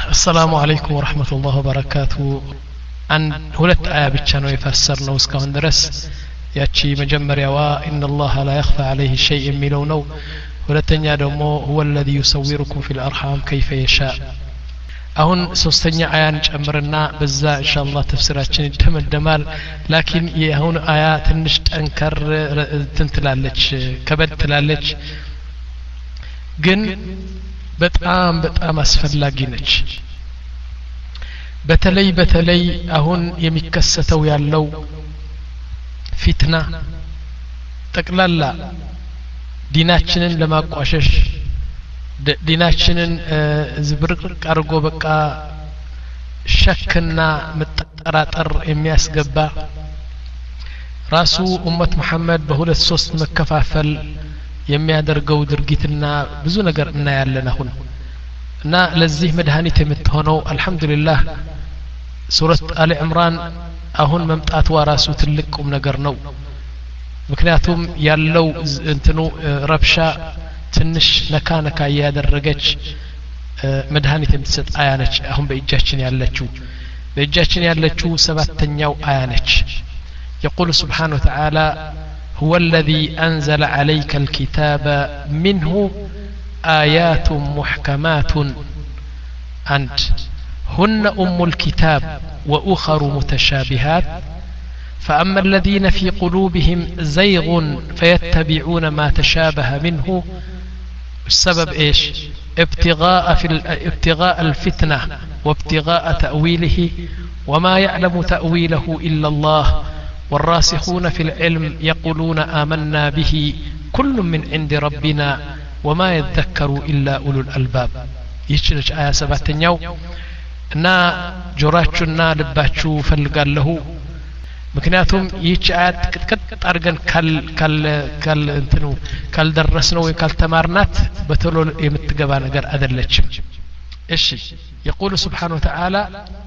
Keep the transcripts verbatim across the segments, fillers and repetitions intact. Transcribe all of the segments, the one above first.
السلام عليكم ورحمة الله وبركاته. أن هلت آية بتشانو يفسرنا وسكون درس ياتشي مجمريا إن الله لا يخفى عليه شيء ميلونو ولتنيا دمو هو الذي يصوركم في الأرحام كيف يشاء. أهون سوستنيا آيان جمرنا بزا إن شاء الله تفسيراتشن دم الدمال لكن يهون آيات نشت أنكر تنتلالج كبد تلالج جن በጣም በጣም አስፈላጊ ነች። በተለይ በተለይ አሁን የሚከሰተው ያለው ፊትና ጠቅላላ ዲናችንን ለማቋሸሽ ዲናችንን ዝብርቅርቅ አድርጎ በቃ ሸክና መጠራጠር የሚያስገባ ራሱ ኡመት መሐመድ በሁለት ሶስት መከፋፈል የሚያደርገው ድርጊትና ብዙ ነገር እናያለን አሁን እና ለዚህ መድኃኒት የምትሆነው አልহামዱሊላህ ሱረት አሊ ኢምራን አሁን መምጣቱ ራሱ ትልቁም ነገር ነው። ምክንያቱም ያለው እንትኑ ረብሻ ትንሽ ነካ ነካ ያደረገች መድኃኒት የምትሰጥ አያ ነች። አሁን በእጃችን ያለችው በእጃችን ያለችው ሰባተኛው አያ ነች። يقول سبحانه وتعالى هو الذي أنزل عليك الكتاب منه آيات محكمات أنت هن أم الكتاب وأخر متشابهات فأما الذين في قلوبهم زيغ فيتبعون ما تشابه منه السبب إيش ابتغاء في ابتغاء الفتنة وابتغاء تأويله وما يعلم تأويله إلا الله والراسخون في العلم يقولون آمنا به كل من عند ربنا وما يذكر إلا أولو الألباب. يشنج آية سبعتنيو نا جراتشنا لباتشو فلقال له مكنياتهم يش آيات كت أرجن كال كال كال انتنو كال درسنا وكال تمارنات بتلو يمتقبان قر أذلتشم. إيش يقول سبحانه وتعالى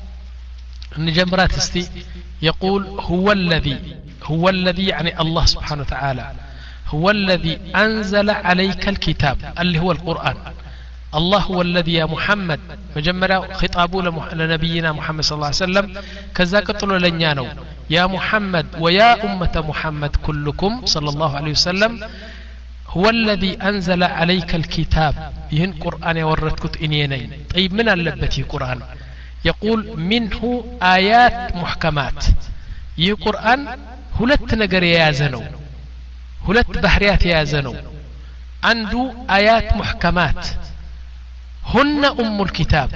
النجمرات استي يقول هو الذي هو الذي يعني الله سبحانه وتعالى هو الذي أنزل عليك الكتاب اللي هو القرآن. الله هو الذي يا محمد مجمرة خطابه لنبينا محمد صلى الله عليه وسلم كذا قتلوا لنيانو يا محمد ويا أمة محمد كلكم صلى الله عليه وسلم هو الذي أنزل عليك الكتاب يهن قرآن يوردكت إنينين. طيب من اللبتي قرآن يقول منه آيات محكمات يه قرآن هلت نجر يازنو هلت بحريات يازنو عنده آيات محكمات هن أم الكتاب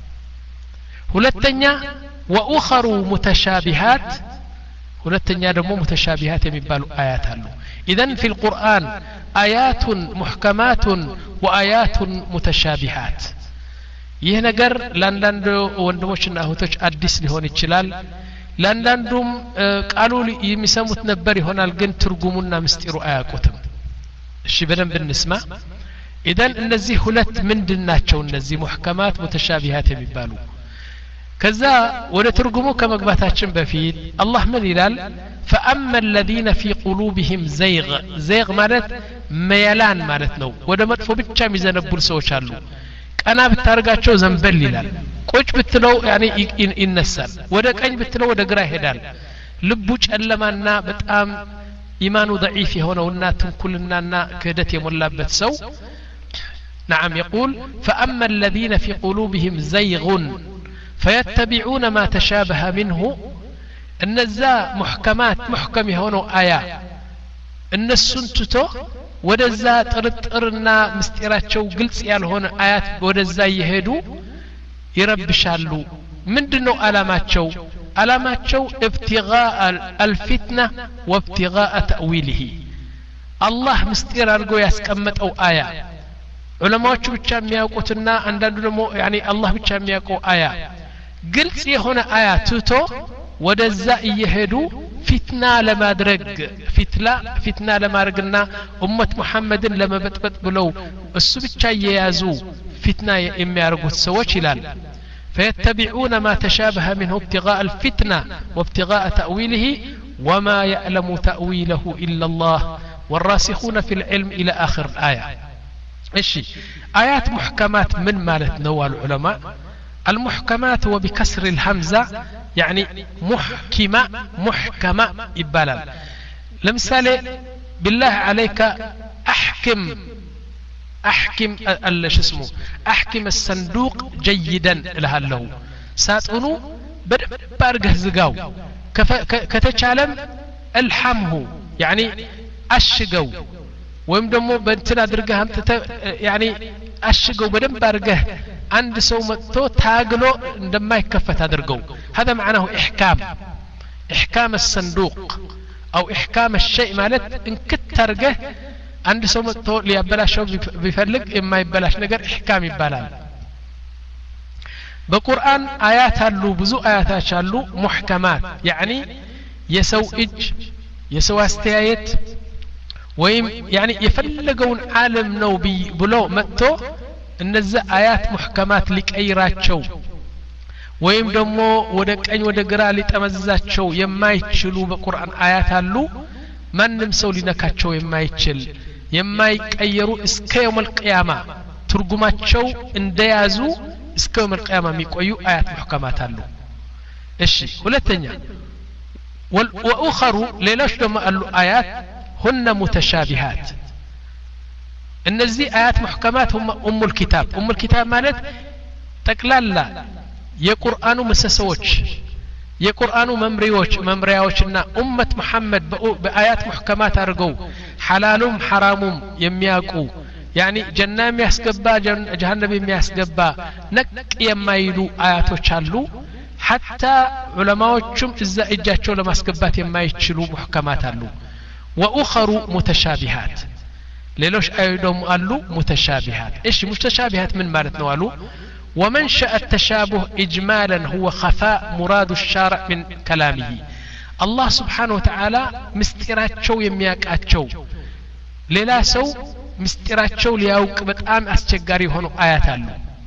هلتنيا وأخر متشابهات هلتنيا دمو متشابهات يمبالو آيات هلو. إذن في القرآن آيات محكمات وآيات متشابهات. ይህ ነገር ለአንዳንድ ወንድሞችና እህቶች አዲስ ሊሆን ይችላል። ለአንዳንዱም ቃሉ የሚሰሙት ነበር ይሆናል ግን ትርጉሙና ምስጢሩ አያውቁትም። እሺ በደንብ እንስማ። ኢደን እነዚህ ሁለት ምንድናቸው? እነዚህ ሙህከማት ሙተሻቢሃት የሚባሉ ከዛ ወደ ትርጉሙ ከመግባታችን በፊት አላህ ምን ይላል? فأما الذين في قلوبهم زيغ زيغ ማለት መያላን ማለት ነው። ወደ መጥፎ ብቻ የሚዘነቡል ሰዎች አሉ። ቀና ብታርጋቸው ዘንበል ይላል። ቁጭ ብትለው ያኔ ይነሳል። ወደ ቀኝ ብትለው ወደ ግራ ይሄዳል። ልቡ ጨለማና በጣም ኢማኑ ضعيف የሆነውና ትንኩልናና ክህደት የሞላበት ሰው نعم يقول فأما الذين في قلوبهم زيغ فيتبعون ما تشابه منه النزا محكمات محكم የሆነው አያ እነሱን ትቶ ወደዛ ጥርጥርና ምስጢራቸው ግልጽ ያልሆነ አያት ወደዛ ይሄዱ ይረብሻሉ። ምንድነው አላማቸው? አላማቸው ابتغاء الفتنة وابتغاء تأويله الله ምስጢር አድርጎ ያስቀመጠው አያ ዑለማዎቹ ብቻ የሚያውቁትና አንዳንዱ ደግሞ ያኒ አላህ ብቻ የሚያውቀው አያ ግልጽ የሆነ አያ ትቶ ወደዛ እየሄዱ ፊትና ለማድረግ ፊትላ ፊትና ለማድረግና ኡመት ሙሐመድን ለመበጥበጥ ብለው እሱ ብቻ የያዙ ፊትና የሚያርጉት ሰዎች ይላል فيتبعون ما تشابه منه ابتغاء الفتنة وابتغاء تأويله وما يعلم تأويله إلا الله والراسخون في العلم إلى آخر الآية. እሺ አያት ሙህከማት ምን ማለት ነው አሉ ዑለማ? المحكمات وبكسر الهمزة يعني محكمة محكمة يبالال لمثال بالله عليك أحكم أحكم ايش اسمه أحكم الصندوق جيدا لها له ساتونو بارجه زقاو كتشالم الحمه يعني أشجو ويم دمو بنتنا درجه يعني أشجو بدن بارجه عند سو متو تاغلو عندما يكفت ادرغو هذا معناه احكام احكام الصندوق او احكام الشيء مالت ان كترجه عند سو متو ليبلاشو بيفلق اما يبلاش ነገር احكام ይባላል በቁርአን አያት አሉ ብዙ አያታች አሉ محكمات يعني የሰው እጅ የሰው አስተያየት ወይም يعني የፈለገውን ዓለም ነው ብሎ መጥቶ እነዛ አያት محكمات ሊቀይራቸው ወይም ደግሞ ወደ ቀኝ ወደ ግራ ሊጠመዝዛቸው የማይችሉ በቁርአን አያት አሉ ማንም ሰው ሊነካቸው የማይችል የማይቀየሩ እስከ يوم القيامه ትርጉማቸው እንደያዙ እስከ يوم القيامه የሚቆዩ አያት محكمات አሉ እሺ ሁለተኛ واخر ሌሎች ደግሞ አሉ አያት هن متشابهات እነዚህ አያት محكمات هم ام الكتاب ام الكتاب ማለት ጠቅላላ የቁርአኑ መሰሰዎች የቁርአኑ መምሪያዎች መምሪያዎችና ኡመት መሐመድ በአያት محكمات አድርገው ሐላሉም ሐራሙም የሚያውቁ يعني ጀና የሚያስገባ ጀሃነም የሚያስገባ ነቅ የማይሉ አያቶች አሉ حتى ዑለማዎችም እዛ እጃቸው ለማስገባት የማይችሉ محكمات አሉ واخر متشابهات ሌሎች አይዶም አሉ متشابهات ايش متشابهات من ማለት ነው አሉ ومنشأ التشابه اجمالا هو خفاء مراد الشارع من كلامه الله سبحانه وتعالى مستيراچو የሚያቃቸው ሌላ ሰው مستيراچو ሊያውቅ በጣም አስቸጋሪ ሆኖ አያት አሉ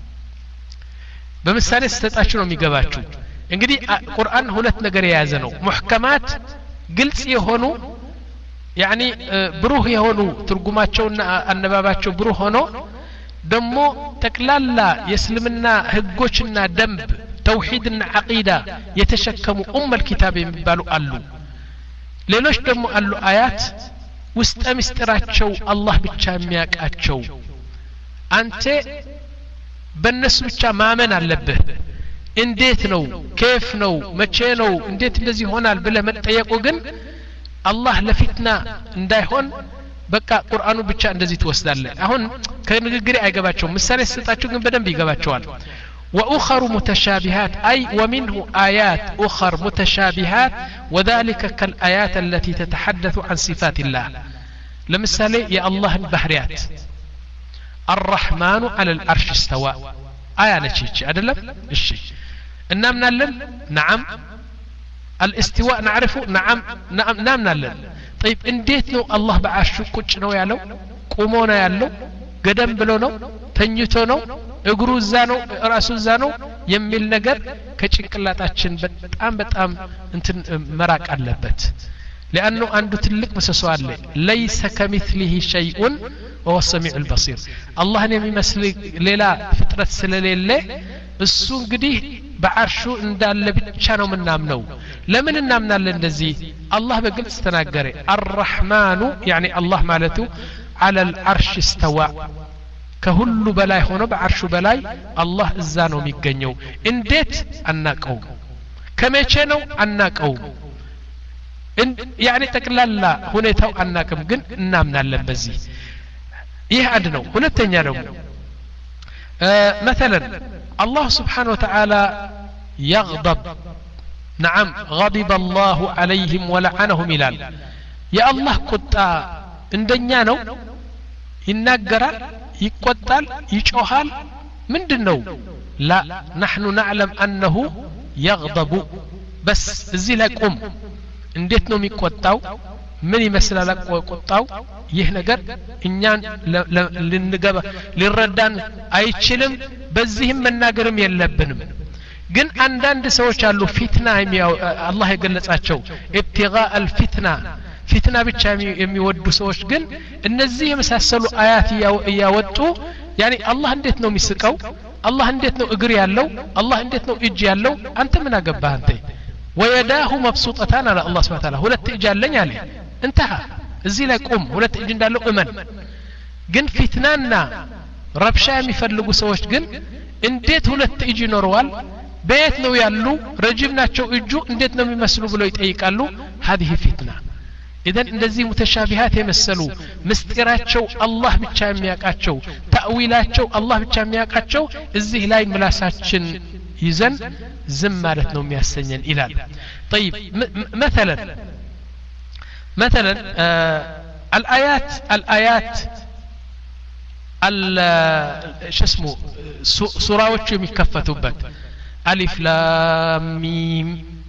በምሳሌ ስተጣችሁ ነው የሚገባችሁ እንግዲህ ቁርአን ሁለት ነገር የያዘ ነው محكمات ግልጽ የሆኑ يعني بروح يهونو ترجماتشونا النباباتشو بروح هونو دمو تكلالا يسلمنا هجوشنا دنب توحيدنا عقيدة يتشكموا أم الكتاب يبالو ألو ليلوش دمو ألو آيات وستأمستراتشو الله بتشامياك أتشو أنت بالنسبة بتشا مامن اللبه انديت نو كيف نو مچه نو انديت እንደዚህ ሆናል ብለ መጠየቁ ግን الله لفتنا እንዳይሆን በቃ ቁርአኑ ብቻ እንደዚህ ተወስዳለ አሁን ከንግግሪ አይገባቸው ምሳሌ ስጣችሁ ግን በደንብ ይገባቸዋል واخر متشابهات اي ومنه ايات اخر متشابهات وذلك كالايات التي تتحدث عن صفات الله لمثال يا الله البحريات الرحمن على العرش استوى ايه نتشي ادلم الشيء انامنا نعم الاستواء نعرفه نعم نعم نامنا لن طيب انديت نو الله بعرشه ቁጭ ነው ያለው ቆሞ ነው ያለው ገደም ብሎ ነው ተኝቶ ነው እግሩ እዛ ነው ራሱ እዛ ነው የሚል ነገር ከጭንቅላታችን በጣም በጣም እንትን መራቅ አለበት لانه عنده ትልቅ ምሰሶ አለ ليس كمثله شيء وهو السميع البصير الله የሚመስል ሌላ ፍጥረት ስለሌለ እሱ እንግዲህ بعرش እንዳለ ብቻ ነው ምናምነው ለምን እናምናለን እንደዚህ አላህ በግልጽ ተናገረ الرحمن يعني الله ማለቱ على العرش استوى ከሁሉ በላይ ሆኖ بعرش በላይ አላህ እዛ ነው የሚገኘው እንዴት አናቀው ከመቼ ነው አናቀው يعني ጠቅላላ ሁኔታው አናቀም ግን እናምናለን በዚህ ይህ አንድ ነው ሁለተኛ ነው مثلا الله سبحانه وتعالى يغضب نعم غضب الله عليهم ولعنهم إلال يا الله قطع عندنا نو ينقرال يقتل يشوهال من دنو لا نحن نعلم أنه يغضب بس زي لكم انديت نو ميقطعو من يمثل لك ويقطعو ይህ ነገር እኛን ለንገባ ሊረዳን አይችልም በዚህም መናገርም የለብንም ግን አንዳንድ ሰዎች አሉ ፊትና አላህ የገለጻቸው ኢብቲጋء الفتنه ፊትና ብቻ የሚወዱ ሰዎች ግን እነዚህ የመሳሰሉ አያት ያወጡ يعني አላህ እንዴት ነው የሚስቀው الله እንዴት ነው እግር ያለው الله እንዴት ነው እጅ ያለው አንተ ምን አገባህ አንተ ويداه مبسوطتان على الله سبحانه وتعالى ሁለት እጅ አለኝ አለ انتهى እዚህ ላይ ቁም ሁለት እጅ እንዳለው እመን ግን ፊትናና ረብሻ የሚፈልጉ ሰዎች ግን እንዴት ሁለት እጅ ይኖረዋል በየት ነው ያሉ ረጅም ናቸው እጁ እንዴት ነው የሚመስሉ ብለው ይጠይቃሉ هذه فتنه إذن እንደዚህ ሙተሻቢሃት የመሰሉ ምስጢራቸው አላህ ብቻ የሚያውቃቸው ተአዊላቸው አላህ ብቻ የሚያውቃቸው እዚህ ላይ ምላሳችን ይዘን ዝም ማለት ነው የሚያሰኘን ይላል طيب مثلا مثلا آه الآيات الآيات شو اسمه سوراዎች የሚከፈቱበት ألف لام ميم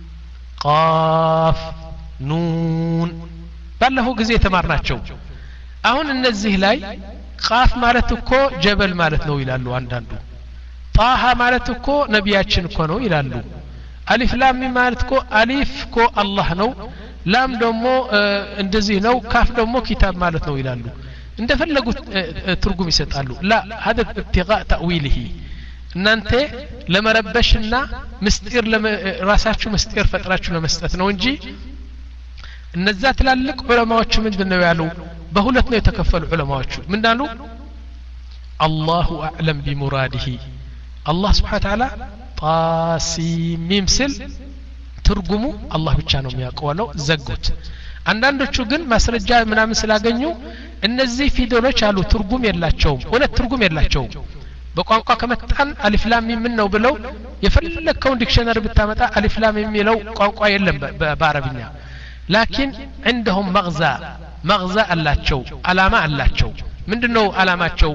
قاف نون ባለፈው ጊዜ ተማርናቸው አሁን እነዚህ ላይ ቃፍ ማለት እኮ ጀበል ማለት ነው ይላሉ አንዳንዱ ጣሃ ማለት እኮ ነቢያችን እኮ ነው ይላሉ አሊፍ ላም ሚም ማለት እኮ አሊፍ እኮ አላህ ነው ላም ደግሞ እንደዚህ ነው ካፍ ደግሞ ኪታብ ማለት ነው ይላሉ እንደፈለጉት ትርጉም ይሰጣሉ لا هذا ابتغاء تأويله እናንተ ለመረበሽና ምስጢር ለራሳችሁ ምስጢር ፈጥራችሁ ለመስጠት ነው እንጂ እነዛ ትላልቅ ዑለማዎች ምንድነው ያሉ በሁለት ነው የተከፈሉ ዑለማዎች ምንዳሉ الله اعلم بمراده الله سبحانه وتعالى طاسيم ميم سل ትርጉሙ አላህ ብቻ ነው የሚያውቀው ዘጉት አንዳንዶቹ ግን ማስረጃ ምናምን ስላገኙ እነዚህ ፊደሎች አሉ ትርጉም የላቸውም ሁለት ትርጉም የላቸውም በቋንቋ ከመጣን አሊፍ ላም ሚም ነው ብለው የፈለከውን ዲክሽነሪ ብታመጣ አሊፍ ላም የሚለው ቋንቋ የለም በአረብኛ لكن عندهم مغزى مغزى አላቸው አላማ አላቸው ምንድነው አላማቸው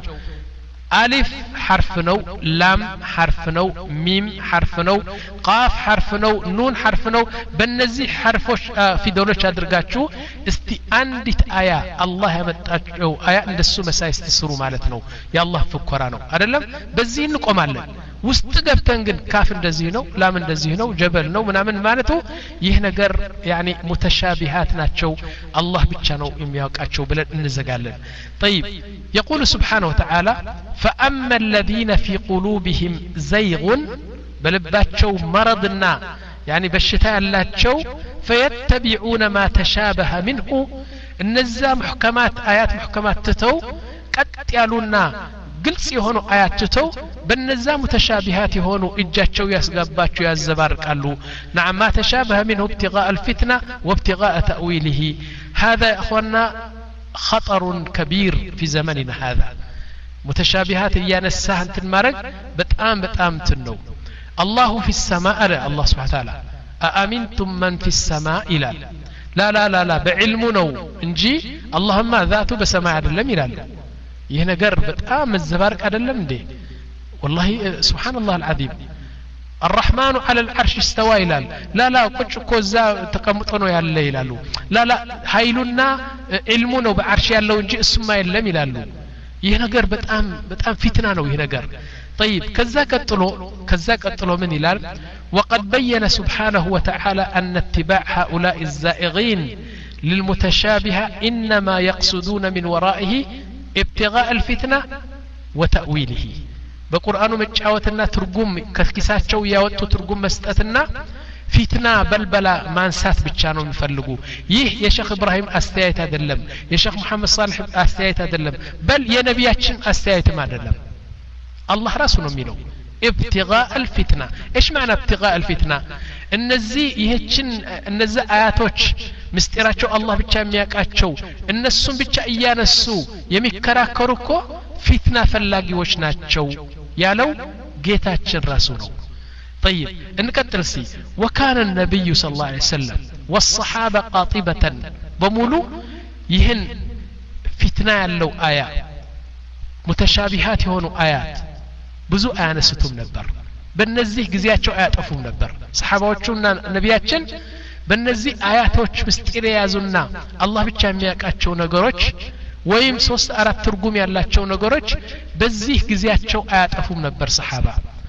ألف حرف نو لام حرف نو ميم حرف نو قاف حرف نو نون حرف نو بنزي حرفوش آه في دولش أدرجاتشو استي أندت آية الله يمتأجو آية ندسو مسايس تسرو مالتنو يا الله فكرانو أدلم بزين نقوم على وستقبتن ግን ካፍ እንደዚህ ነው ላም እንደዚህ ነው ጀበል ነው ምናምን ማለቱ ይህ ነገር يعني متشابهات ናቸው አላህ ብቻ ነው የሚያውቃቸው ብለን እንዘጋለን طيب يقول سبحانه وتعالى فأما الذين في قلوبهم زيغ بلباتشو مرضنا يعني بشتاء اللاتشو فيتبعون ما تشابه منه النزا محكمات آيات محكمات تتو قد يالونا ግልጽ የሆኑ አያት ተው በነዛ ሙተሻቢሃት የሆኑ እጃቸው ያስጋባቸው ያዘባርቃሉ نعم ما تشابه منه ابتغاء الفتنة وابتغاء تأويله هذا يا اخوانا خطر كبير في زمننا هذا متشابهات يانساه انت المرق بتام بتام تنو الله في السماء الله سبحانه وتعالى أأمنتم من في السماء إلى لا لا لا لا بعلمنا انجي اللهم ذاته بسماء لم يلال ይህ ነገር በጣም መዘባርቅ አይደለም እንዴ والله سبحان الله العظيم الرحمن على العرش استوى ይላል لا لا ቁጭ እኮ እዛ ተቀምጦ ነው ያለ ይላሉ لا لا ኃይሉና ኢልሙ ነው በአርሽ ያለው እንጂ እሱማ የለም ይላሉ ይህ ነገር በጣም በጣም ፊትና ነው ይህ ነገር طيب كذا ቀጥሎ ከዛ ቀጥሎ ምን ይላል وقد بين سبحانه وتعالى أن اتباع هؤلاء الزائغين للمتشابهة إنما يقصدون من ورائه ابتغاء الفتنة وتأويله بقرآن مجاوتنا ترجم كسكساتشو ياوتو ترجم مستأتنا فتنة بلبلا ما نسات بتشانو مفلقو يه يا شيخ إبراهيم أستيت أدلم يا شيخ محمد صالح أستيت أدلم بل يا نبياتشن أستيت ما أدلم الله راسنا ميلو ابتغاء الفتنة إيش معنى ابتغاء الفتنة النزي يهتشن النزي آياتوش مستيراتشو الله بيتشا مياكاتشو النسون بيتشا إيانسو يميكراكروكو فتنة فلاقي وشناتشو يالو جيتاتشن راسونو طيب انكتل سي وكان النبي صلى الله عليه وسلم والصحابة قاطبة بمولو يهن فتنة لو آيات متشابهات هونو آيات ብዙ አያነሱትም ነበር በእነዚህ ግዚያቸው አያጠፉም ነበር ሰሃባዎቹና ነቢያችን በእነዚህ አያቶች ምስጢር ያዙና አላህ ብቻ የሚያውቃቸው ነገሮች ወይም ሶስት አራት ትርጉም ያላቸው ነገሮች በዚህ ግዚያቸው አያጠፉም ነበር ሰሃባ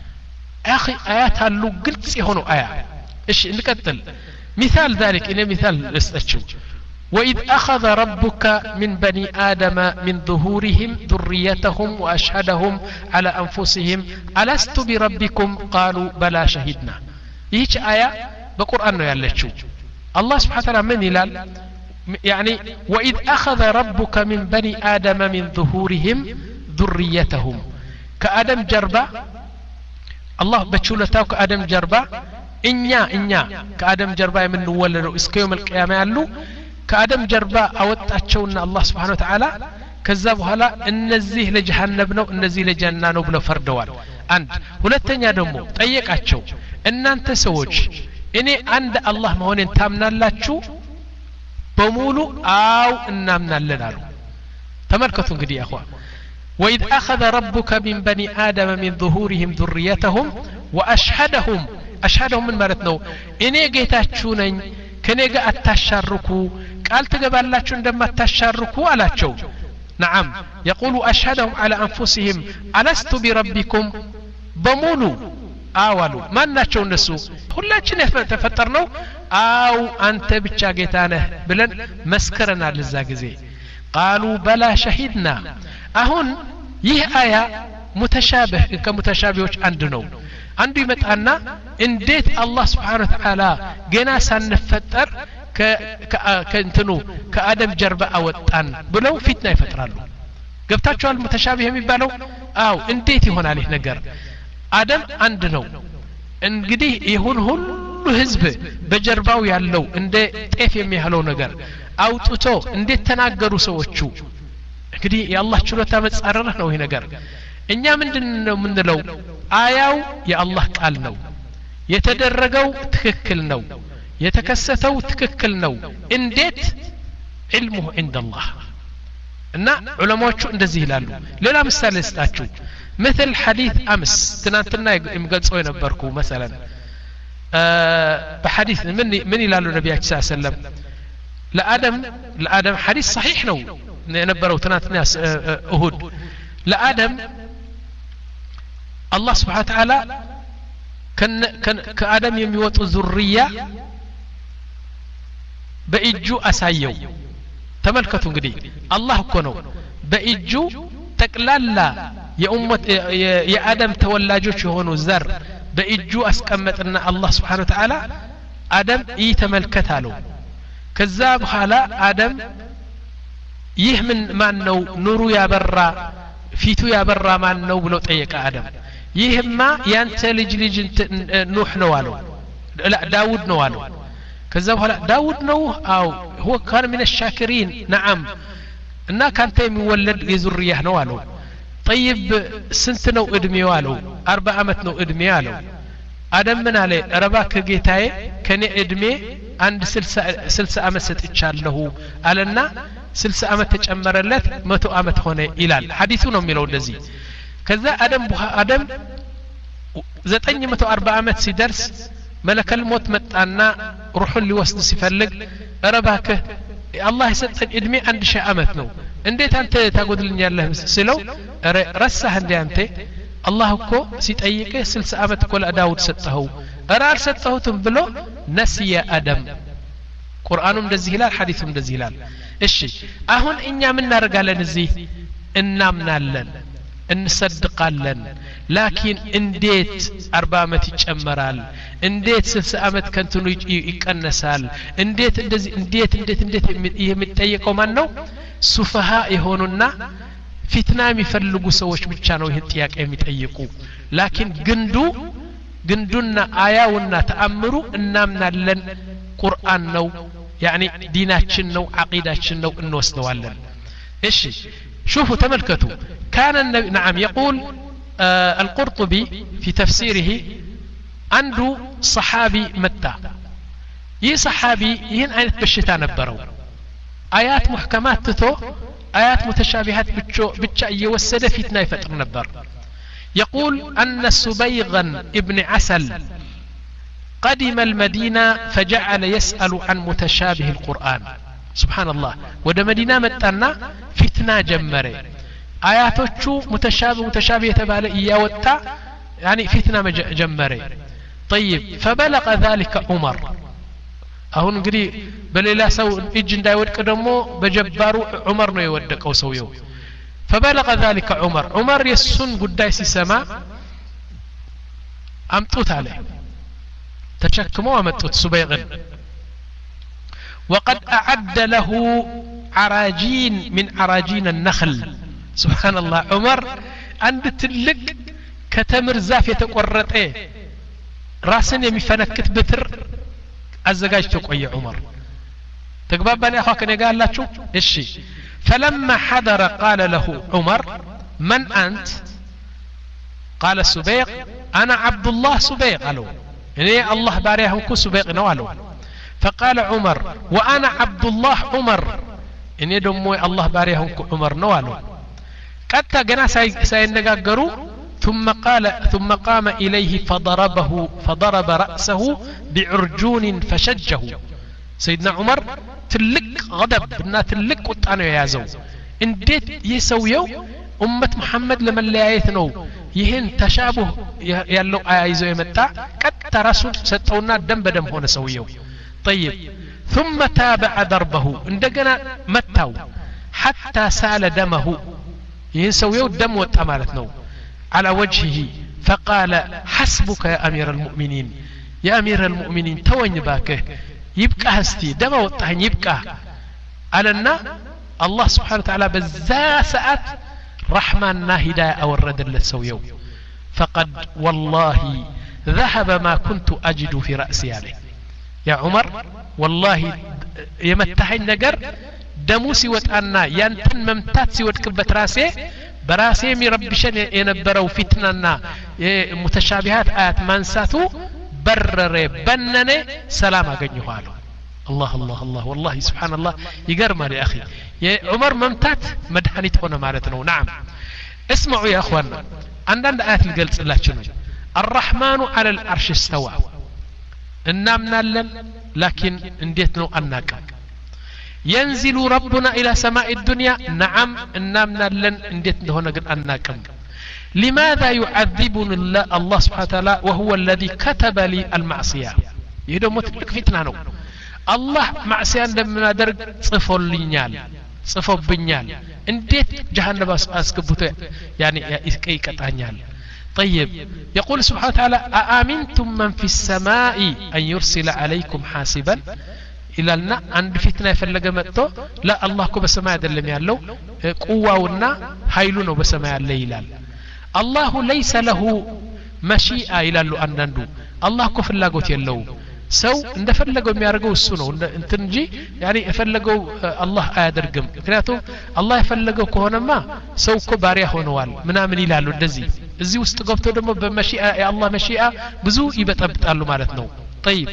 አኺ አያት አሉ ግልጽ የሆኑ አያ እሺ እንቀጥል مثال ذلك እኔ مثال ልስጣችሁ وإذ أخذ ربك من بني آدم من ظهورهم ذريتهم وأشهدهم على أنفسهم ألست بربكم قالوا بلى شهدنا. يهيج آية بقرآن يالتشو الله سبحانه وتعالى من يلال يعني وإذ أخذ ربك من بني آدم من ظهورهم ذريتهم كآدم جربا الله بتشولتاو كآدم جربا إنيا إنيا كآدم جربا من نولدو اسك يوم القيامة يالو كآدم جربا أوطاچونا الله سبحانه وتعالى ከዛ በኋላ እነዚህ ለጀሃነም ነው እነዚህ ለጀና ነው ብለው ፈርደዋል። አንድ ሁለተኛ ደግሞ ጠየቃቸው እናንተ ሰዎች እኔ አንድ አላህ መሆኔን ታምናላችሁ? በሙሉ አው እናምናለን አሉ። ተመልከቱ እንግዲህ ያخوا وإذ أخذ ربك من بني آدم من ظهورهم ذريتهم وأشهدهم أشهدهم من ማለት ነው እኔ ጌታችሁ ነኝ ከኔ ጋር አታሻርኩ ቃል ትገባላችሁ እንደማታሻርኩ አላቸው። نعم يقول أشهدهم على أنفسهم ألست بربكم بمولو آولو ما ناتشو نسو ሁላችን ተፈጠርነው አው አንተ ብቻ ጌታ ነህ ብለን መስከረና ለዛ ጊዜ قالوا بلا شهدنا አሁን ይህ አያ ሙተሻበህ ከሙተሻቢዎች አንድ ነው። አንዱ ይመጣና እንዴት አላህ Subhanahu Wa Ta'ala ገና ሳንፈጠር ከእንትኑ ከአደም ጀርባ አወጣን ብለው ፊትና ይፈጥራሉ። ገብታችኋል? ሙተሻቢህ የሚባለው አው እንዴት ይሆናል ይህ ነገር? አደም አንድ ነው። እንግዲህ ይሁን ሁሉ ህዝብ በጀርባው ያለው እንደ ጤፍ የሚያህለው ነገር አውጥቶ እንዴት ተናገሩ ሰዎቹ? እንግዲህ የአላህ ችሎታ መጻረር ነው ይህ ነገር። እኛ ምንድነው ምንለው? አያው የአላህ ቃል ነው። የተደረገው ትክክል ነው። የተከሰተው ትክክል ነው። እንዴት? علمه عند الله እና ዑለማዎቹ እንደዚህ ይላሉ። ሌላ ምሳሌ ልስጣችሁ። مثل حديث أمس ትናንትና የምገልጸው የነበርኩ مثلا بحديث من من ይላሉ ነብያችን ሰለላሁ ዐለይሂ ወሰለም ለአደም ለአደም حديث صحيح ነው የነበረው ትናንትና እሁድ ለአደም الله سبحانه وتعالى ከአደም የሚወጡ ዙርያ በእጁ አሳየው። ተመልከቱ እንግዲህ አላህ እኮ ነው በእጁ ጠቅላላ የኡመት የአደም ተወላጆች የሆኑ ዘር በእጁ አስቀመጥና አላህ Subhanahu Wa Ta'ala አደም ይተመልከት አለው። ከዛ በኋላ አደም ይህ ምን ማን ነው ኑሩ ያበራ ፊቱ ያበራ ማን ነው ብሎ ጠየቀ አደም። ይህማ ያንተ ልጅ ልጅ ኑህ ነው አለው። ዳውድ ነው አለው። ከዛ በኋላ ዳውድ ነው አው هو كان من الشاكرين نعم እና ካንተ የሚወለድ የዙርያህ ነው አለው። طيب ስንት ነው እድሜው አለው። አርባ አመት ነው እድሜ አለው። አደም ምን አለ? ረባከ ጌታዬ ከኔ እድሜ አንድ ስልሳ አመት ሰጥቻለሁ አለና ስልሳ አመት ተጨመረለት መቶ አመት ሆነ ይላል ሐዲሱ ነው የሚለው እንደዚህ። ከዛ አደም አደም ዘጠኝ መቶ አርባ አመት ሲደርስ መለከል ሞት መጣና ሩሑን ሊወስድ ሲፈልግ ረባከ አላህ የሰጠኝ እድሜ አንድ ሺህ አመት ነው እንዴት አንተ ታጎድልኛለህ ሲለው ረሳህ እንዴ አንተ አላህ እኮ ሲጠይቅህ ስልሳ አመት እኮ ለዳውድ ሰጠኸው እራ አልሰጠሁትም ብሎ ነሲየ አደም። ቁርአኑም እንደዚህ ይላል ሐዲሱም እንደዚህ ይላል። እሺ አሁን እኛ ምን እናደርጋለን? እዚህ እናምናለን እንሰድቃለን። ላኪን እንዴት አርባ አመት ይጨመራል? እንዴት ስልሳ አመት ከንቱኑ ይቀነሳል? እንዴት እንደዚህ እንዴት እንዴት እንዴት የሚጠየቀው ማን ነው? ሱፈሃ የሆኑና ፊትና የሚፈልጉ ሰዎች ብቻ ነው ይህን ጥያቄ የሚጠይቁ። ላኪን ግንዱ ግንዱና አያውና ተአምሩ እናምናለን ቁርአን ነው يعني ديناتችን ነው عقيداتችን ነው እንወስደዋለን። እሺ شوفوا تملكتوا كان النبي نعم يقول آه القرطبي في تفسيره عنده صحابي متى يي صحابي يهن عينت بشتا نبروا آيات محكمات تتو آيات متشابهات بتشا يوسد فتنة يفتر نبر. يقول أن سبيغا ابن عسل قدم المدينة فجعل يسأل عن متشابه القرآن. سبحان الله. ودا مدينة متنا فتنة جمرة آياتوچو متشابه متشابه يتبالي إياوتا يعني فتنة جمرة. طيب فبلغ ذلك عمر አሁን እንግዲህ በሌላ ሰው እጅ እንዳይወድቅ ደግሞ በጀባሩ ዑመር ነው የወደቀው ሰውየው فبلغ ذلك عمر عمر يسن ጉዳይ ሲሰማ አምጡት አለ ተቸክመው አመጡት ሱበይቅን وقد أعد له عراجين من عراجين النخل سبحان الله عمر عند تلك كتمر زاف يتقرط راسن የሚፈነክት بتر አዘጋጅቶ ቆየ عمر تغبابني اخو كني قاللاچو እሺ فلما حضر قال له عمر من أنت قال سبيق أنا عبد الله سبيق قالوا إني الله باريهم كو سبيق نوالو فقال عمر وأنا عبد الله عمر إني دموي الله باريهم كو عمر نوالو قد تجنا سينقاقروا ثم قال ثم قام إليه فضربه فضرب رأسه بعرجون فشجه سيدنا عمر تلك غضب بنا تلك قطانو يازو انديت يسويو أمة محمد لما اللي آيثنو يهن تشابه يالو آيزو يمتع قد ترسل ستونا دم بدم هنا سويو طيب ثم تابع ضربه اندقنا متاو حتى سال دمه يهن سويو الدم والتمالتنو على وجهه فقال حسبك يا أمير المؤمنين يا أمير المؤمنين توين باكه يبقى هستي دم وطحن يبقى علىنا الله سبحانه وتعالى بزا ساعات رحمنا هداية أورد للسويو فقد والله ذهب ما كنت أجد في رأسي عليه يا عمر والله يمتحين نجر دموسي وتأنا ينتن ممتات سوى كبت راسي براسي يربشن ينبروا فتننا متشابهات آيات منساتو برر بنني سلام أجنيه قالوا الله الله الله والله سبحان الله يقرم يا أخي يا عمر ممتات مدحنيت هنا مالتنا نعم اسمعوا يا أخوانا عندنا آيات القلص الله شنو الرحمن على العرش استوى النامنا لن لكن انديتنا أناك ينزل ربنا إلى سماء الدنيا نعم النامنا لن انديتنا هنا قد أناكم لماذا يعذبني الله, الله سبحانه وتعالى وهو الذي كتب لي المعصية يهدو متلك فتنة نو الله معصية عندما درج صفو لنيال صفو بنيال انديت جهنم أسكبته يعني إسكي كتانيال طيب يقول سبحانه وتعالى أأمنتم من في السماء أن يرسل عليكم حاسبا إلى لنا عند فتنة فلقى متو لا الله كو بسماء دلم يالو قوة ونا هايلونو بسماء الليلال الله ليس له مشيئة إلى اللو أندندو الله كو فلاقوت يلو سو اند فلقوا ميارقوا السنو انت نجي يعني فلقوا الله آدرقم كناتو الله يفلقوا كهونا ما سو كو باريا هونوال منامن يلالو الدزي الزي وستقبتو دمو بمشيئة يا الله مشيئة بزو يبتبتالو مالتنو طيب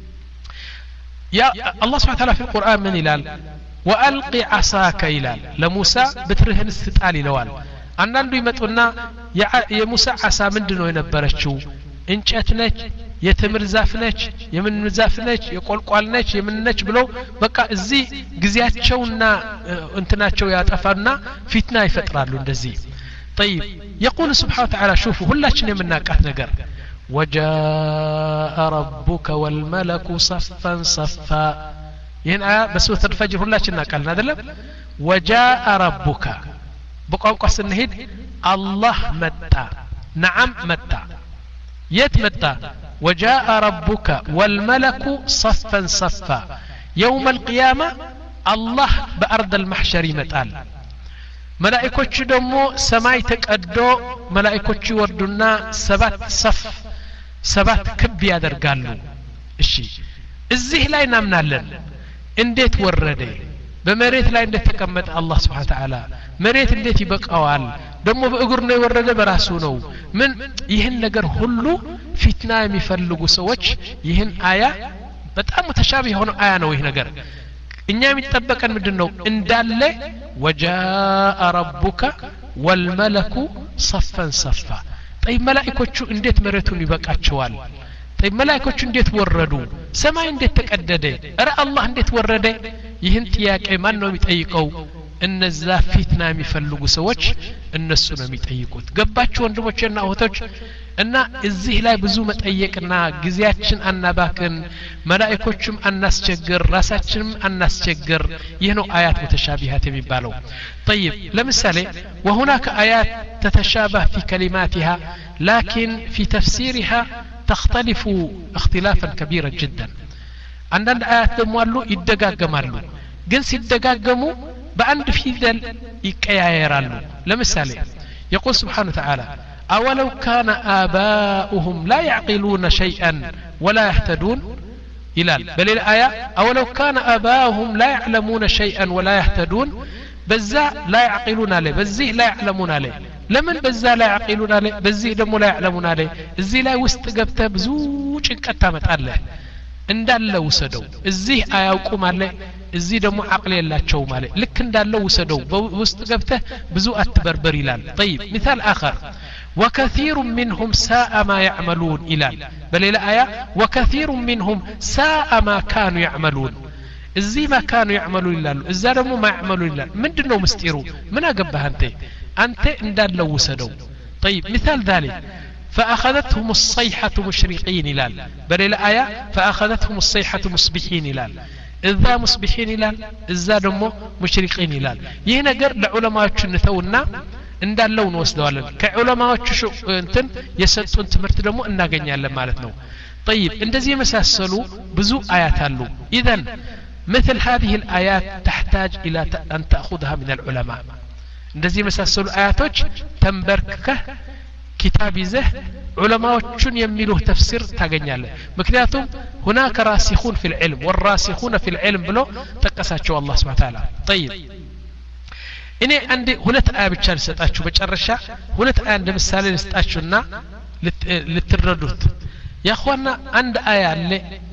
يا الله سبحانه وتعالى في القرآن من إلال وألقي عصاك إلال لموسى بترهن استتالي لوال አንዳንዱ ይመጡና የሙሳ ዓሳ ምንድነው የነበረችው እንጨት ነች የተምር ዛፍ ነች የምን ዛፍ ነች የቆልቋል ነች የምን ነች ብለው በቃ እዚህ ግዚያቸውና እንትናቸው ያጠፋና ፊትና ይፈጥራሉ እንደዚህ طيب يقول سبحانه وتعالى شوفوا ሁላችን የምናቃት ነገር وجاء ربك والملك صفا صفا هنا بسوره الفجر ሁላችን እናቃለን አይደለም وجاء ربك بقوم قصن هيد الله متى نعم متى يت متى وجاء ربك والملك صفا صفا يوم القيامة الله بأرض المحشر متال ملائكوش دمو سماي تقدو ملائكوش وردنا سبات صف سبات كب يادرقالو الشي الزيه لا ينامنا لن انديت وردي بمريت لا انديت تكمت الله سبحانه وتعالى مريت انديت يبقاوال دمو بأقرنا يورد براسو نو من يهن نجر هلو فتنة يفلقوا سوچ يهن آية بتأم متشابه هنا آية نو يهن نجر إنيا متطبقا مدنو اندال وجاء ربك والملك صفا صفا طيب ملائكوچو انديت مريتون يبقاچوال طيب ملائكوچو انديت وردو سماي انديت تقدده ارى الله انديت ورده ይህን ጥያቄ ማን ነው የሚጠይቀው እነዛ ፊትና የሚፈልጉ ሰዎች እነሱ ነው የሚጠይቁት ገባችሁ ወንድሞቼና እህቶች እና እዚህ ላይ ብዙ መጠየቅና ጊዜያችን አናባክን መላእክቶችም አናስቸግር ራሳችንም አናስቸግር ይህ ነው አያት ሙተሻቢሃት የሚባለው طيب ለምሳሌ وهناك آيات تتشابه في كلماتها لكن في تفسيرها تختلف اختلافا كبيرا جدا عندنا آيات ደግሞ አሉ ይደጋገማሉ ግን ሲደጋገሙ በአንድ ፊደል ይቀያየራሉ ለምሳሌ يقول سبحانه وتعالى أولو كان آباؤهم لا يعقلون شيئا ولا يهتدون إلال بل الآية أولو كان آباؤهم لا يعلمون شيئا ولا يهتدون بزا لا يعقلون عليه بزيه لا يعلمون عليه لمن بزا لا يعقلون عليه بزيه دمو لا يعلمون عليه الزي لا وستقبته بزوج انكتامت الله እንዳለው ወሰደው እዚህ አያውቁም አለ እዚህ ደግሞ አቅል የላቸው ማለት ልክ እንዳለው ወሰደው ውስጥ ገብተህ ብዙ አትበርበር ይላል طيب مثال آخر وكثير منهم ساء ما يعملون إلى بل آية وكثير منهم ساء ما كانوا يعملون እዚህ ما كانوا يعملون ይላሉ እዛ ደግሞ ما يعملون ይላል ምንድነው ምስጢሩ ምን አገባህ አንተ አንተ እንዳለው ወሰደው طيب مثال ذلك فأخذتهم الصيحة مشرقين إلال بل الآية فأخذتهم الصيحة مصبحين إلال إذا مصبحين إلال إذا دمو مشرقين إلال يهنا قر لعلماء نتونا عند اللون وسدوالا كعلماء انتن يسدون تمرت دمو إنا قنيا لمالتنا طيب عند زي مساسلو بزو آيات اللو إذن مثل هذه الآيات تحتاج إلى أن تأخذها من العلماء عند زي مساسلو آياتوش تنبركك كتاب زه علماء يميلوه تفسير تاغنياله مكنياتهم هناك راسخون في العلم والراسخون في العلم بلو تقساچو الله سبحانه وتعالى طيب اني عندي ሁለት አያ ብቻ ልሰጣችሁ በጨረሻ ሁለት አያ እንደ ምሳሌ ልስጣችሁና ልትረዱት ያ ኸዋና አንድ አያ አለ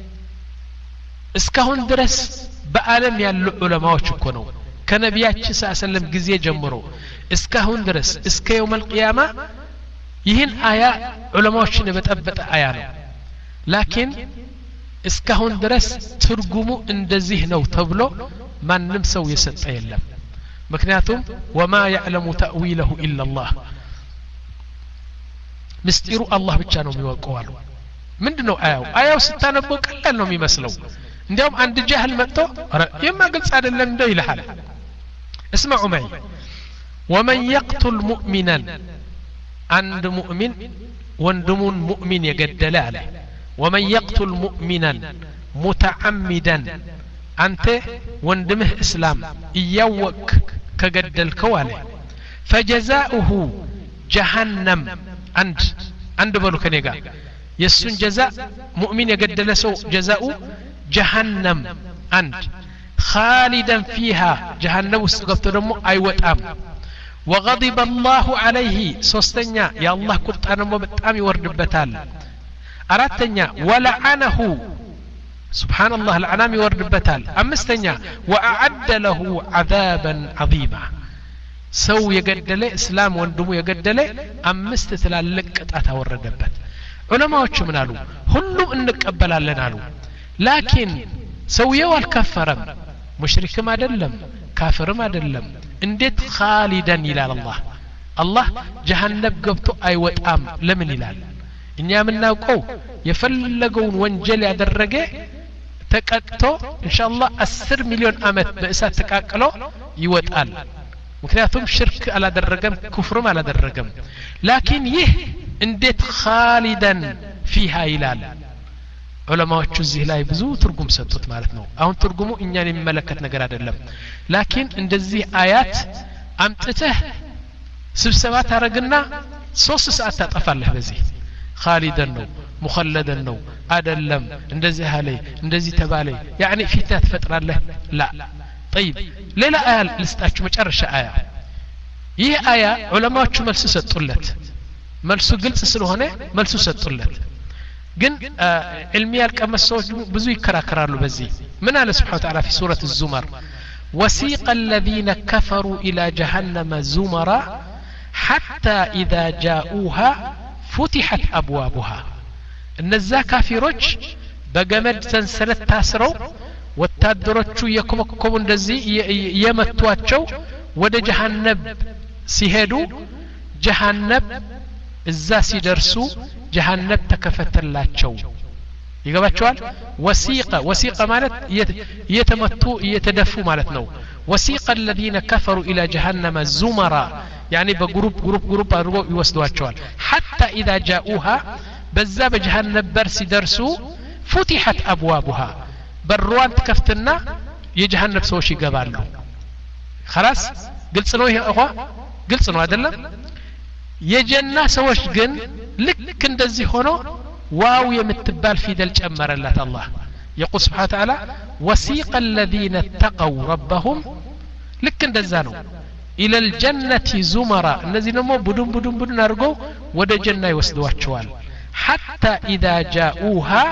እስካሁን ድረስ በአለም ያሉ ዑለማዎች እኮ ነው ከነቢያችን ሰለላሁ ጊዜ ጀምሮ እስካሁን ድረስ እስከ የውመል ቂያማ ይህን አያ ዑለማዎችን በጠበጠ አያ ነው ላኪን እስካሁን ድረስ ትርጉሙ እንደዚህ ነው ተብሎ ማንም ሰው የሰጠ የለም ምክንያቱም ወማ يعلم تأويله إلا الله ምስጢሩ አላህ ብቻ ነው የሚያውቀው አሉ ምንድነው አያው አያው ስታነበው ቀላል ነው የሚመስለው እንዲያውም አንድ ጃህል መጥቶ የማ ግልጽ አይደለም እንደው ይልሃል اسمعوا معي ومن يقتل مؤمنا عند مؤمن وندمون مؤمن يقدل عليه ومن يقتل مؤمنا متعمدا أنت وندمه إسلام إيوك كقدل كواله فجزاؤه جهنم عند عند بلو كنيقا يسون جزاء مؤمن يقدل سو جزاؤه جهنم عند خالدا فيها جهنم وستقفت دمو أي وطام وغضب الله عليه سوستنيا يا الله كنت أنا مبتامي وردبتال أردتنيا ولعنه سبحان الله العنامي وردبتال أمستنيا وأعد له عذابا عظيما سو يقدله إسلام واندمو يقدله أمست تلالك أتوردبت علماء وشمنالو هلو إنك أبلالنالو لكن سويوا الكفرم مشرك ما دلم كافر ما دلم انديت خالدا إلى الله الله جهنم قبطو أي وطام لمن إلال إنيا من ناوكو يفلقون وانجل يدرقه تكاكتو إن شاء الله أسر مليون أمت بإسات تكاكلو يوطال مكنياتهم شرك على درقم كفرم على درقم لكن يه انديت خالدا فيها إلال ዑለማዎቹ እዚህ ላይ ብዙ ትርጉም ሰጥቶት ማለት ነው አሁን ትርጉሙ እኛን የሚመለከት ነገር አይደለም ላኪን እንደዚህ አያት አምጥተህ ስብሰባ ታረግና ሶስት ሰዓት ታጠፋለህ በዚህ خالدን ነው مخلدን ነው አይደለም እንደዚህ አለ እንደዚህ ተባለ يعني ፊትህ ትፈጥራለህ لا طيب ሌላ አያ ልስጣችሁ መጨረሻ አያ ይህ አያ ዑለማዎቹ መልስ ሰጡለት መልሱ ግልጽ ስለሆነ መልሱ ሰጡለት ግን علمي الكمسوج ብዙ ይከራከራሉ በዚህ ምን አለ سبحانه وتعالى في سورة الزمر وسيق الذين كفروا إلى جهنم زمرا حتى إذا جاءوها فتحت أبوابها እነዛ ካፊሮች በገመድ ሰንሰለት ታስረው ወታደሮቹ የኮመኮሙ እንደዚህ የመቷቸው ወደ ጀሃነም ሲሄዱ ጀሃነም እዛ ሲደርሱ ጀሃነም ተከፈተላቸው ይገባቸዋል ወሲቀ ወሲቀ ማለት እየተመቱ እየተደፉ ማለት ነው وسيق الذين كفروا إلى جهنم زمرا يعني بجروب جروب جروب أربعة يوصلوا الشوال حتى إذا جاءوها بزاب جهنم برس درسوا فتحت أبوابها بروان تكفتنا يجهنم سوشي قبالو خلاص قلت سنوه يا أخوة قلت سنوه هذا يجنة سوش جن لك ندزي هنا واو يمتبال في دل جمر الله يقول سبحانه وتعالى وسيق الذين اتقوا ربهم لك ندزانو إلى الجنة زمرا الذين مو بدون بدون بدون أرجو ودا جنة يوصلوا الشوال حتى إذا جاءوها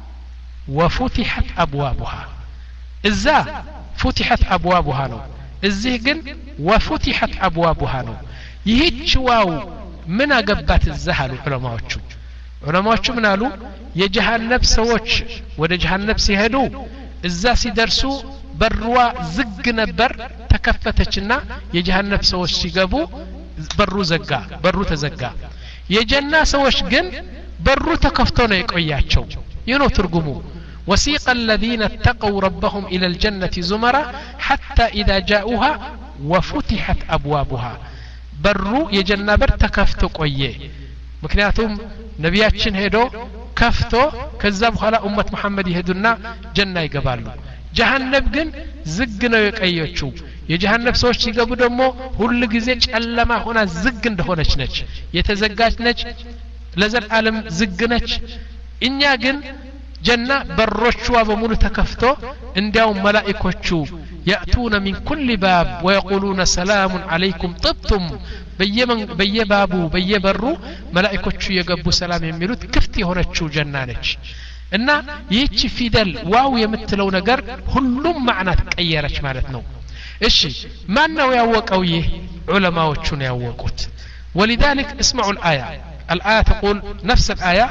وفتحت أبوابها إذا فتحت أبوابها نو الزهجن وفتحت أبوابها نو يهيج واو من أجبات الزهل علماء وشو علماء وشو من قالوا يجهنم سوتش وده جهنم سيهدو إذا سيدرسو بروا زق نبر تكفتشنا يجهنم سوتش يجابو برو زقا برو تزقا يجنا سوتش جن برو تكفتون يقوياتشو ينو ترجمو وسيق الذين اتقوا ربهم إلى الجنة زمرا حتى إذا جاءوها وفتحت أبوابها برو يجنا بر تكفتو قويه مكنياتهم نبياتشن هيدو كفتو كذاب خلا أمة محمد يهدونا جنة يقبالو جهنم جن زقنا يقيوشو يجهنم سوش يقبو دمو هل جزيج ألما هنا زقن دهونش نج يتزقاش نج لزر عالم زقنج إنيا جن جنة بروشوا بمولو تكفتو انديهم ملائكوشو يأتون من كل باب ويقولون سلام عليكم طبتم بيمن بيبابو بيبرو ملائكوشو يقبو سلام يميلوت كفتي هونتشو جنانج إن يتش فيدل واو يمتلو نقر هلوم معنى تكيرش مالتنو إشي ما أنه يوق أويه علماء وشون يوقوت ولذلك اسمعوا الآية الآية تقول نفس الآية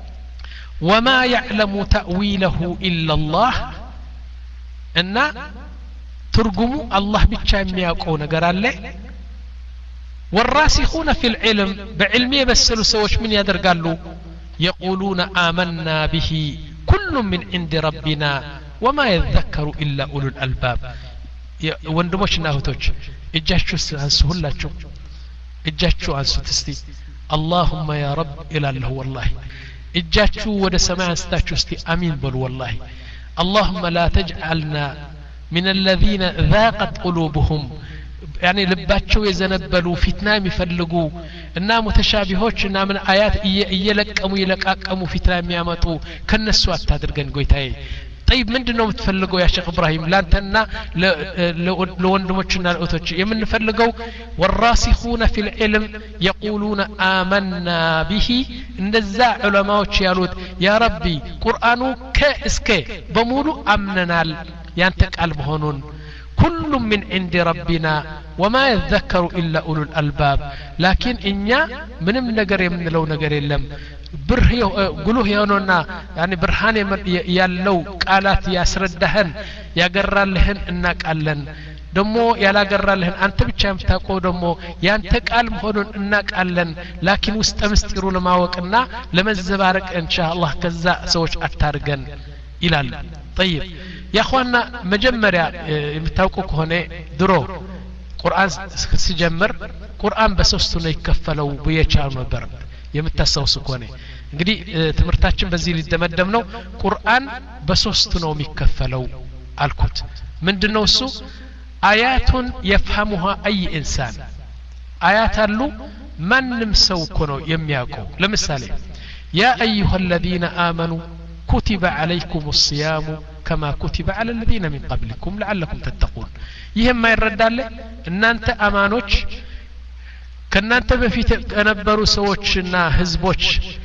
وما يعلم تأويله إلا الله إن ترجموا الله بتشامي يقون قرال له والراسخون في العلم بعلمية بسلوا سوش من يدر قالوا يقولون آمنا به كل من عند ربنا وما يذكر إلا أولو الألباب وندموش ناهوتوش إجاشو أنسوه اللاتشو إجاشو أنسو تستي اللهم يا رب إلى الله والله إجاشو ودا سماع استاشو استي أمين بل والله اللهم لا تجعلنا من الذين ذاقت قلوبهم يعني لباتشو يزنبلوا فتنة يفلقوا إنها متشابهوش إنها من آيات يلقموا يلقاقموا فتنة يامطوا كالنسوات تادرقن قويتاي طيب من دنو متفلقوا يا شيخ إبراهيم لا انتنا لوندموشنا الأوتوش يمن نفلقوا والراسخون في العلم يقولون آمنا به نزا علماء يالوت يا ربي قرآنو كاسكي بمولو أمننا يانتك المهنون كل من عند ربنا وما يذكر إلا أولو الألباب لكن إنيا من من نجري من لو نجري لم بره قلوه يانونا يعني برهان ياللو قالات ياسردهن يقرر لهن إنك ألن دمو يلا قرر لهن أنت بتشام تقو دمو يانتك ألم هنون إنك ألن لكن مستمستروا لما وقنا لما الزبارك إن شاء الله كذا سوش أتارجن إلى طيب يا اخوانا مجمريا يمتاوقوك هنا درو قرآن سيجمر قرآن بسوستو ነው ይከፈለው በየቻው ነበር የምታሰውሱክ ሆነ እንግዲህ ትምርታችን በዚህ ሊደመደም ነው ቁርአን በሶስት ነው የሚከፈለው አልኩት ምንድነው እሱ አያቱን يفهمها اي انسان አያት አሉ ማንም ሰው እኮ ነው የሚያውቀው ለምሳሌ يا ايها الذين امنوا كتب عليكم الصيام كما كتب على الذين من قبلكم لعلكم تتقون يهم ما يرد له ان انت امانوች ከናንተ በፊት የነበሩ ሰዎችና ህዝቦች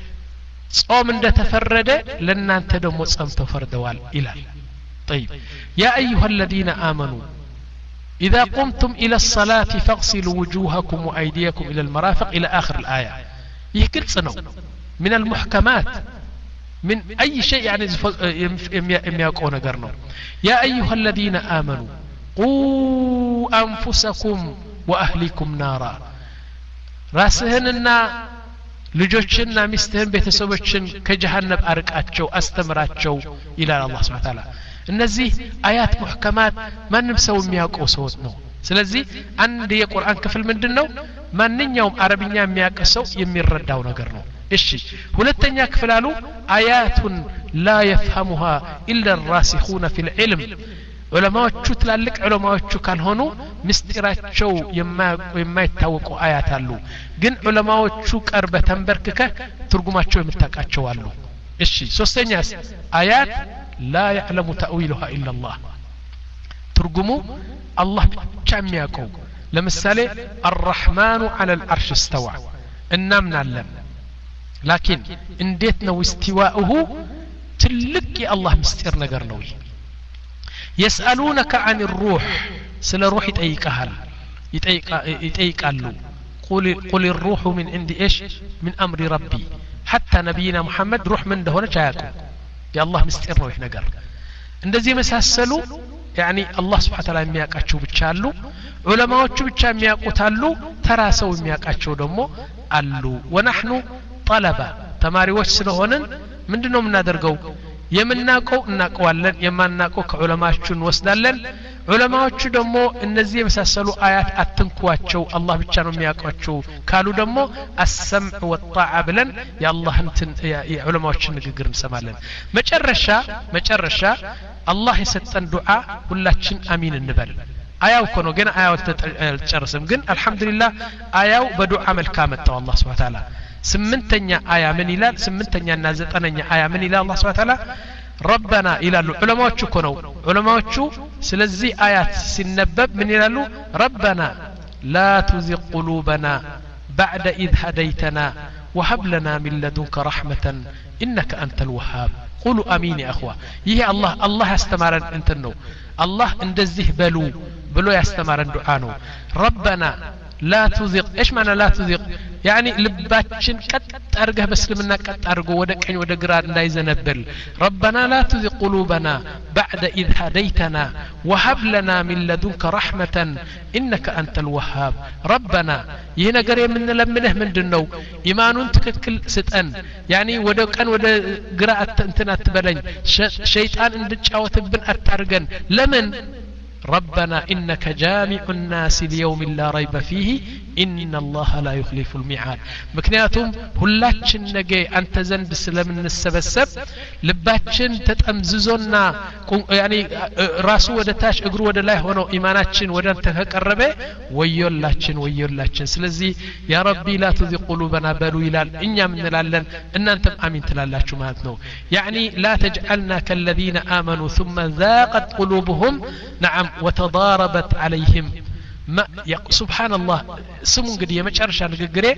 ጾም እንደተፈረደ ለናንተ ደግሞ ጾም ተፈርደዋል ይላል طيب يا ايها الذين امنوا اذا قمتم الى الصلاه فاغسلوا وجوهكم وايديكم الى المرافق الى اخر الايه يكلص ነው من المحكمات من أي شيء يعني يميقون قرنوا يا أيها الذين آمنوا قوا أنفسكم وأهلكم نارا راسهننا ልጆችና ሚስትህን ቤተሰቦችን ከጀሃነም አርቃቸው አስተምራቸው ይላል አላህ Subhanahu Wa Ta'ala እነዚህ አያት ሙህከማት ማንም ሰው የሚያውቀው ሰው ነው ስለዚህ አንድ የቁርአን ክፍል ምንድነው ማንኛውም አረብኛ የሚያቀሰው የሚረዳው ነገር ነው እሺ ሁለተኛ ክፍል አሉ አያቱን لا يفهمها الا الراسخون في العلم ዑለማዎቹ ትላልቅ ዑለማዎቹ ካልሆኑ ምስጢራቸው የማይታወቁ አያት አሉ ግን ዑለማዎቹ ቀርበ ተንበርክከ ትርጉማቸው የምታቃቸው አሉ እሺ ሶስተኛስ አያት لا يعلم تأويلها الا الله ትርጉሙ አላህ ብቻ የሚያውቀው ለምሳሌ الرحمن على العرش استوى እናምናለን لكن እንዴት ነው استواءه ትልቅ የአላህ ምስጢር ነገር ነው يسألونك عن الروح سل الروح يتأيقها يتأيقالو قل, قل الروح من عند إيش من أمر ربي حتى نبينا محمد روح من دهونا جاكم يا الله مستقر روح نقر اندزي مساسلو يعني الله سبحانه وتعالى يمياقاتشو بتشالو علماء بتشا يمياقوتالو تراسو يمياقاتشو دمو አሉ ونحن طلبة ተማሪዎች ስለሆነን ምንድነው የምናደርገው የምናቀው እናቀዋለን የማናቀው ከዑለማዎቹን ወስዳለን ዑለማዎቹ ደግሞ እነዚህ የመሳሰሉ አያት አትንኳቸው አላህ ብቻ ነው የሚያውቃቸው ካሉ ደግሞ السمع والطاعة ብለን የአላህን የዑለማዎችን ንግግር እንሰማለን መጨረሻ መጨረሻ አላህ የሰጠን ዱዓ ሁላችን አሚን እንበል አያው እኮ ነው ግን አያው ተጨረሰም ግን አልহামዱሊላህ አያው በዱዓ መልካ መጣው አላህ Subhanahu Wa Ta'ala ስምንተኛ አያ ምን ይላል ስምንተኛና ዘጠነኛ አያ ምን ይላል አላህ Subhanahu Wa Ta'ala ربنا ይላሉ ዑለማዎቹ እኮ ነው ዑለማዎቹ ስለዚህ አያት ሲነበብ ምን ይላሉ ربنا لا تزغ قلوبنا بعد إذ هديتنا وهب لنا من لدنك رحمة إنك أنت الوهاب قولوا آمين يا أخوة ይሄ አላህ አላህ ያስተማረን እንትን ነው አላህ እንደዚህ በሉ ብሎ ያስተማረን ዱዓ ነው ربنا لا تزغ ايش معنى لا تزغ يعني لباتشن قط ارغه بسلمنا قط ارغو ወደ ቀኝ ወደ ግራ እንዳይዘነብል ربنا لا تزغ قلوبنا بعد إذ هديتنا وهب لنا من لدنك رحمة إنك أنت الوهاب ربنا ይሄ ነገር የምንለምንህ ምንድነው ኢማኑን ትክክል ስጠን يعني ወደ ቀን ወደ ግራ እንትን አትበለኝ ሸይጣን እንድጫወትብን አታርገን ለምን ربنا إنك جامع الناس ليوم لا ريب فيه إن الله لا يخلف الميعاد مكنياتهم هلاتشن نجي أنت زند سلم السبسب لباتشن تتأمززونا يعني راسو ودتاش اقرو ودلاي هونو إيماناتشن ودن تفكربه ويولاتشن ويولاتشن سلزي يا ربي لا تذي قلوبنا بلو إلال إنيا من لالن إن أنتم آمين تلالاتشو مهاتنو يعني لا تجعلنا كالذين آمنوا ثم ذاقت قلوبهم نعم وتضاربت عليهم ما سبحان الله سمو قد يمشارش عن قري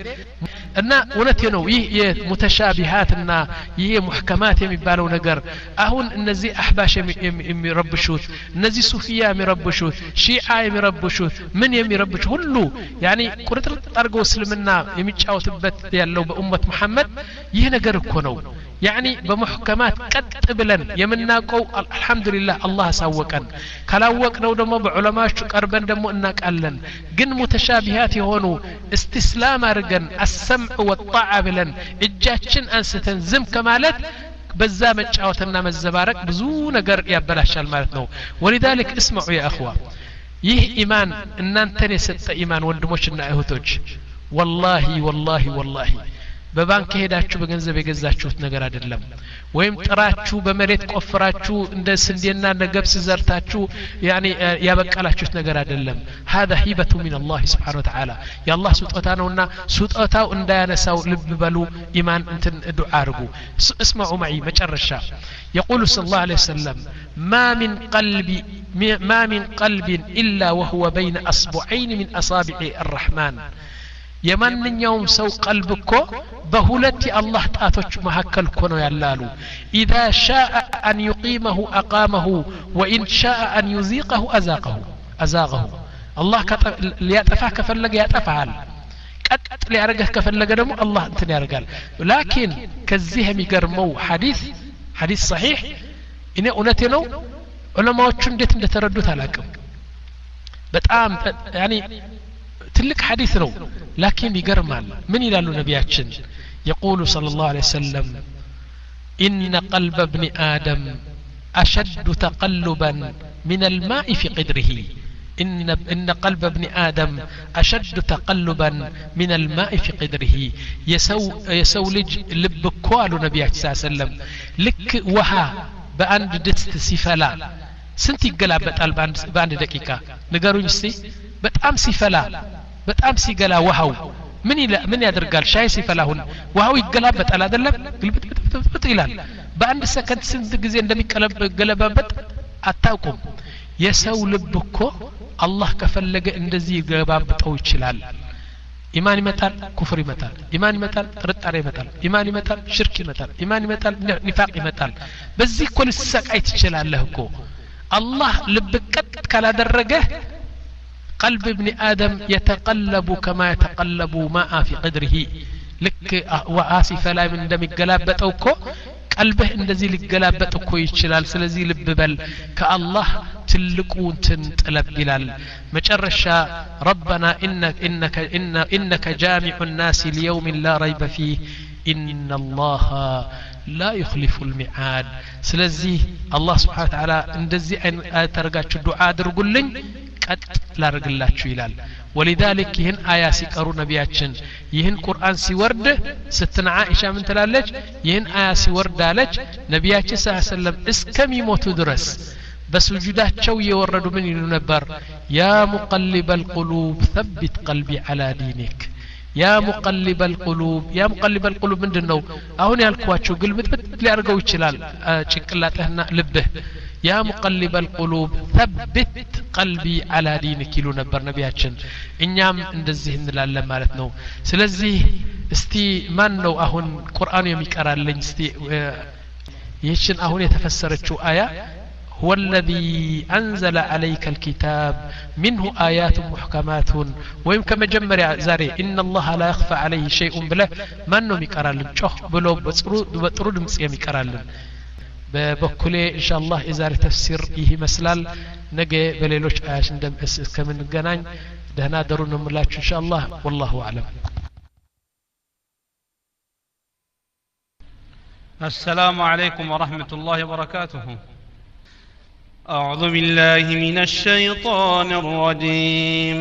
أن ونتينو يه متشابهاتنا يه محكمات يمبالو نقر أهون النزي أحباش يمربشوت النزي صوفيا يمربشوت شيعة يمربشوت من يمربشوت هلو يعني كرة ترقو سلمنا يمشاو تبت يالو بأمة محمد يه نقر كونو يعني بمحكمات قد بلن يمناقو الحمد لله الله سوقن كلاوقنو دمو بعلماء قربن دمو انك قالن جن متشابهات يهونو استسلام ارغن السمع والطاعه بلن اجاچن انستن زم كمالت በዛ መጫወትና መዘባረቅ ብዙ ነገር ያበላሻል ማለት ነው ولذلك اسمعوا يا اخوه ይህ ኢማን እናንተን የሰጠ ኢማን ወንድሞችና እህቶች والله والله والله በባንክ ሄዳችሁ በገንዘብ የገዛችሁት ነገር አይደለም ወይም ጥራችሁ በመሬት ቆፍራችሁ እንደ ስንዴና እንደ ገብስ ዘርታችሁ يعني ያበቃላችሁት ነገር አይደለም هذا هبة من الله سبحانه وتعالى يا الله ስጦታ ነውና ስጦታው እንዳያነሳው ልብ በሉ ኢማን እንትን ዱዓ አርጉ اسمعوا معي መጨረሻ يقول صلى الله عليه وسلم ما من قلب ما من قلب إلا وهو بين أصبعين من أصابع الرحمن የማንኛውም ሰው ቀልብ እኮ በሁለት የአላህ ጣቶች መካከል እኮ ነው ያላሉ اذا شاء ان يقيمه اقامه وان شاء ان يزيقه ازاقه ازاغه الله ሊያጠፋህ ከፈለገ ያጠፋሃል ቀጥ ሊያረጋህ ከፈለገ ደግሞ አላህ እንትን ያርጋል لكن ከዚህ የሚገርመው ሐዲስ ሐዲስ صحيح እኔ እውነቴ ነው ዑለማዎቹ እንዴት እንደተረዱት አላውቅም በጣም يعني ትልቅ ሐዲስ ነው لكن ይገርማል ምን ይላሉ ነቢያችን يقول صلى الله عليه وسلم إن قلب ابن آدم أشد تقلبا من الماء في قدره إن, إن قلب ابن آدم أشد تقلبا من الماء في قدره يسو, يسو لج لبكوال نبي صلى الله عليه وسلم لك وها بأند دست سفلا سنتي قلابت بأند دقيقة نقارو يستي بتأم سفلا بتأم سيقلا وهاو من يلا من يدرقال شاي سفلاهن وهاو يقلابت على دلب قلبت بت إلال بأند سكنت سنت جزين دمي قلب قلبابت أتاكم يسو لبكو الله كفلق اندزي قلبابتو يشلال إيمان يمتال كفر يمتال إيمان يمتال ترطار يمتال إيمان يمتال شرك يمتال إيمان يمتال نفاق يمتال بزي كل السقاي تشلال لهكو الله لبكت كلا درجه قلب ابن آدم يتقلب كما يتقلب ماء في قدره لك وآسف لا من دم القلابة أوكو قلبه اندزي للقلابة أوكو يتشلال سلزي لببل كالله تلقون تنطلب بلال مجرشا ربنا إنك, إنك, إن إنك جامع الناس ليوم لا ريب فيه إن الله لا يخلف الميعاد سلزي الله سبحانه وتعالى اندزي ترقاتش الدعاء درقلن قد لا رجلاتشو يلال ولذلك يهن آية سيقروا نبياتشن يهن قرآن سيورد ستنا عائشة من تلالج يهن آية سيورد دالج نبياتش صلى الله عليه وسلم اسكم يموتوا درس بس وجودات شو يوردوا من ينبر يا مقلب القلوب ثبت قلبي على دينك يا مقلب القلوب يا مقلب القلوب من دنو اهون يالكواتشو قلبت بت ليارقوا يتشلال شكلاتهنا لبه يا مقلب القلوب ثبت قلبي على دينك يلو نبر نبياتشن إنيام اندزيه نلالا مالتنو سلزيه استي من نو اهون قرآن يميكارا لن استي يشن اهون يتفسرتشو آية هو الذي أنزل عليك الكتاب منه آيات محكمات ويمكن مجمر زاري إن الله لا يخفى عليه شيء بلا من نو ميكارا لن شوخ بلو بطرود مسيا ميكارا لن ببكلي إن شاء الله إذا تفسير إيه مسلال نجي بليلوش آياش ندم كمن الجنان دهنا درون ملاك إن شاء الله والله أعلم. السلام عليكم ورحمة الله وبركاته. أعوذ بالله من الشيطان الرجيم.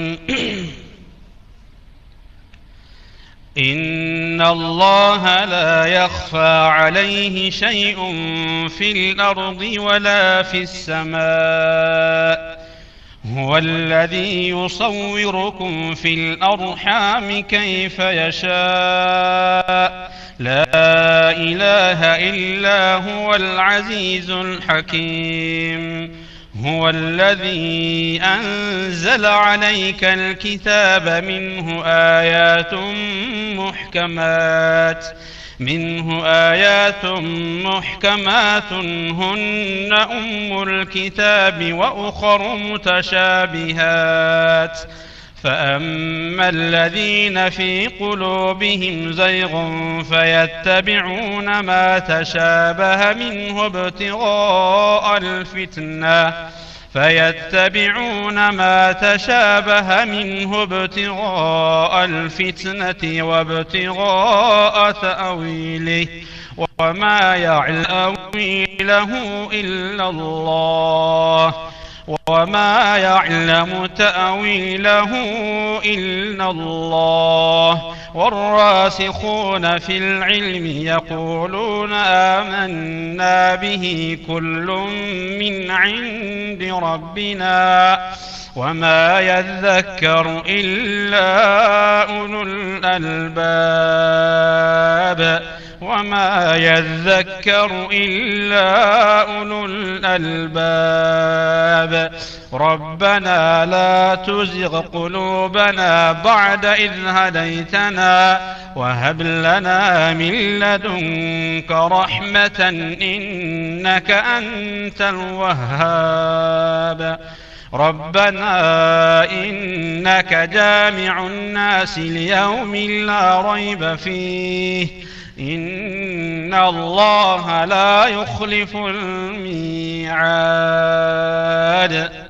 إن الله لا يخفى عليه شيء في الأرض ولا في السماء هو الذي يصوركم في الأرحام كيف يشاء لا إله إلا هو العزيز الحكيم هو الذي أنزل عليك الكتاب منه آيات محكمات منه آيات محكمات هن أم الكتاب وأخر متشابهات فأما الذين في قلوبهم زيغ فيتبعون ما تشابه منه ابتغاء الفتنة فيتبعون ما تشابه منه ابتغاء الفتنة وابتغاء تأويله وما يعلم تأويله إلا الله وما يعلم تأويله إلا الله والراسخون في العلم يقولون آمنا به كل من عند ربنا وما يذكر إلا أولو الألباب وما يذكر إلا أولو الألباب ربنا لا تزغ قلوبنا بعد إذ هديتنا وهب لنا من لدنك رحمة إنك أنت الوهاب ربنا إنك جامع الناس ليوم لا ريب فيه إن الله لا يخلف الميعاد